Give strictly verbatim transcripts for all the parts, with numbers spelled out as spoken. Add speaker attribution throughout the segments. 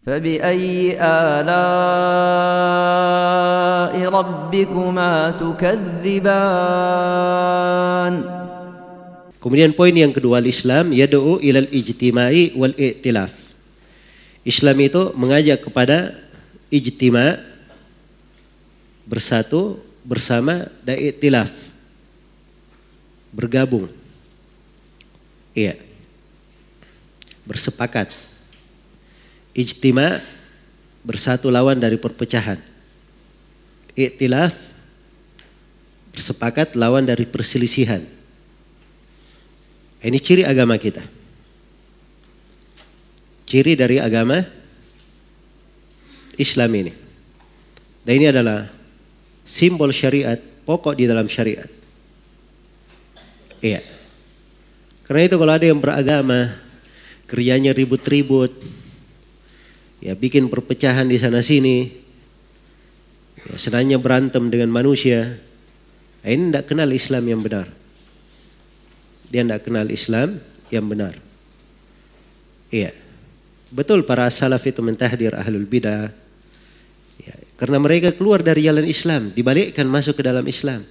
Speaker 1: فبأي آلاء ربكما تكذبان.
Speaker 2: Kemudian poin yang kedua, Islam yad'u ilal ijtimai wal i'tilaf. Islam itu mengajak kepada ijtima, bersatu, bersama, dan i'tilaf, bergabung. Iya. Bersepakat. Ijtima, bersatu lawan dari perpecahan. I'tilaf, bersepakat lawan dari perselisihan. Ini ciri agama kita. Ciri dari agama Islam ini. Dan ini adalah simbol syariat, pokok di dalam syariat. Iya. Karena itu kalau ada yang beragama, kerjanya ribut-ribut, ya bikin perpecahan di sana sini, ya, senangnya berantem dengan manusia, nah, ini tidak kenal Islam yang benar. Dia tidak kenal Islam yang benar. Iya, betul para salaf itu mentahdir ahlul bidah, ya, karena mereka keluar dari jalan Islam, dibalikkan masuk ke dalam Islam.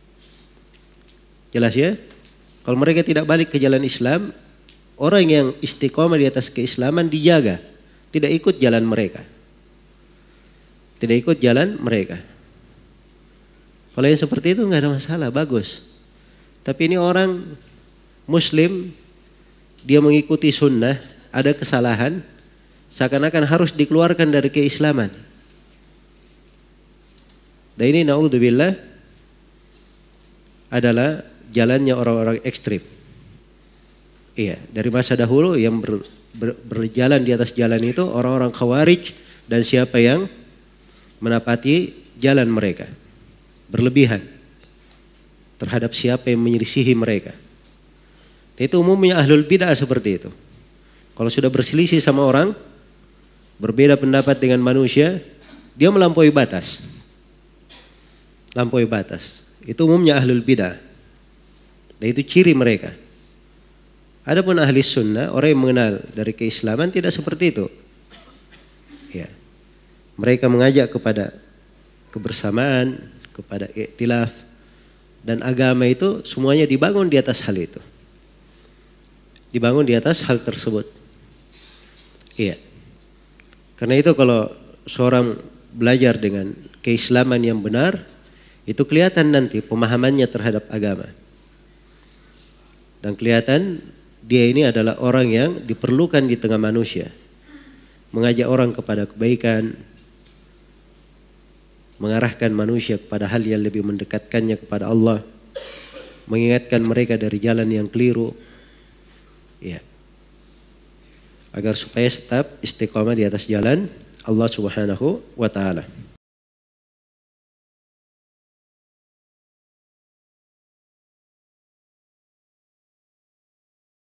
Speaker 2: Jelas ya? Kalau mereka tidak balik ke jalan Islam, orang yang istiqomah di atas keislaman dijaga, tidak ikut jalan mereka. Tidak ikut jalan mereka. Kalau yang seperti itu nggak ada masalah, bagus. Tapi ini orang Muslim, dia mengikuti sunnah, ada kesalahan, seakan-akan harus dikeluarkan dari keislaman. Dan ini naudzubillah adalah jalannya orang-orang ekstrim. Iya, dari masa dahulu yang ber, ber, berjalan di atas jalan itu orang-orang Khawarij dan siapa yang menapati jalan mereka. Berlebihan terhadap siapa yang menyelisihi mereka. Itu umumnya ahlul bid'ah seperti itu. Kalau sudah berselisih sama orang, berbeda pendapat dengan manusia, dia melampaui batas. Lampaui batas. Itu umumnya ahlul bid'ah. Dan itu ciri mereka. Adapun ahli sunnah, orang yang mengenal dari keislaman tidak seperti itu. Ya. Mereka mengajak kepada kebersamaan, kepada i'tilaf, dan agama itu semuanya dibangun di atas hal itu. Dibangun di atas hal tersebut. Iya. Karena itu kalau seorang belajar dengan keislaman yang benar, itu kelihatan nanti pemahamannya terhadap agama. Dan kelihatan dia ini adalah orang yang diperlukan di tengah manusia. Mengajak orang kepada kebaikan, mengarahkan manusia kepada hal yang lebih mendekatkannya kepada Allah, mengingatkan mereka dari jalan yang keliru, ya, agar supaya tetap istiqamah di atas jalan Allah Subhanahu wa ta'ala.